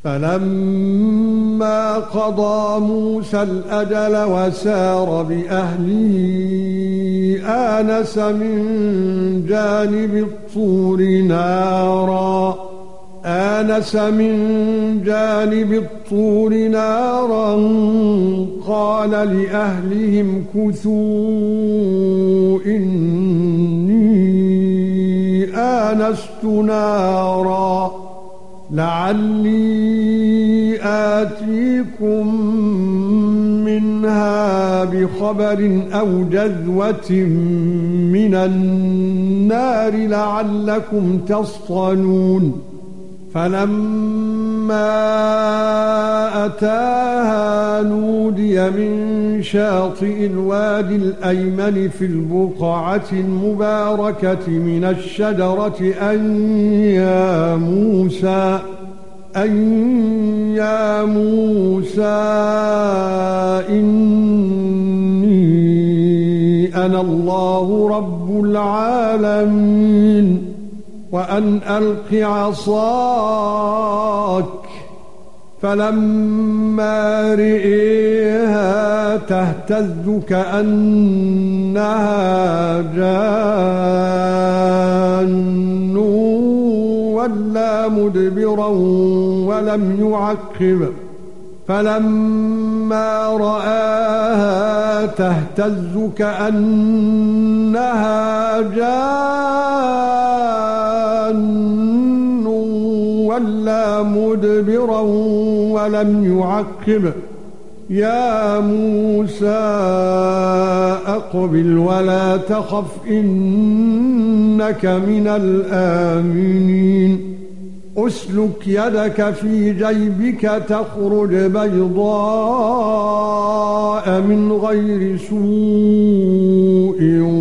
فَلَمَّا قَضَى مُوسَى الْأَجَلَ وَسَارَ بِأَهْلِهِ آنَسَ مِن جَانِبِ الطُّورِ نَارًا قَالَ لِأَهْلِهِمْ كُثُوا إِنِّي آنَسْتُ نَارًا لَعَلِّي آتِيكُم مِّنْهَا بِخَبَرٍ أَوْ جَذْوَةٍ مِّنَ النَّارِ لَعَلَّكُمْ تَصْطَلُونَ فَلَمَّا أَتَاهَا نُودِيَ مِن شَاطِئِ الْوَادِ الْأَيْمَنِ في الْبُقْعَةِ الْمُبَارَكَةِ مِنَ الشَّجَرَةِ أَن يَا مُوسَى إِنِّي أَنَا اللَّهُ رَبُّ الْعَالَمِينَ وَأَنْ أَلْقِ عَصَاكَ فَلَمَّا رَأَيْهَا تَهْتَزُّ كَأَنَّهَا جَانٌّ وَلَّى مُدْبِرًا وَلَمْ يُعَقِّبْ فَلَمَّا رَآهَا تَهْتَزُّ كَأَنَّهَا جَانٌّ وَلَّى مُدْبِرًا وَلَمْ يُعَقِّبْ يَا مُوسَى أَقْبِلْ وَلَا تَخَفْ إِنَّكَ مِنَ الْآمِنِينَ أسلك يدك في جيبك تخرج بيضاء من غير سوء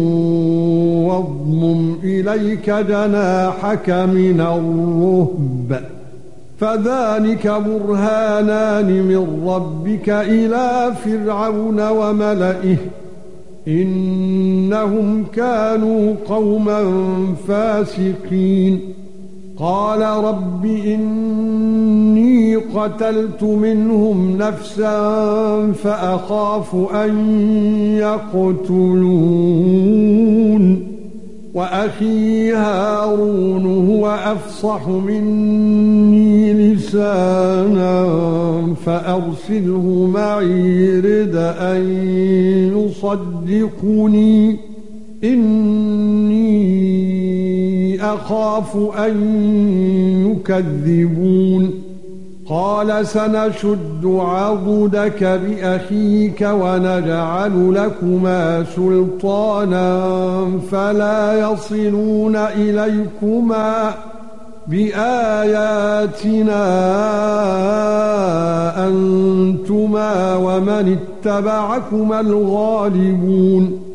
واضمم إليك جناحك من الرهب فذلك برهانان من ربك إلى فرعون وملئه إنهم كانوا قوما فاسقين قال رب إني قتلت منهم نفسا فأخاف أن يقتلون وأخي هارون هو أفصح مني لسانا فأرسله معي رد أن يصدقني إني أخاف أن يكذبون قال سنشد عضدك بأخيك ونجعل لكما سلطانا فلا يصلون إليكما بآياتنا أنتما ومن اتبعكما الغالبون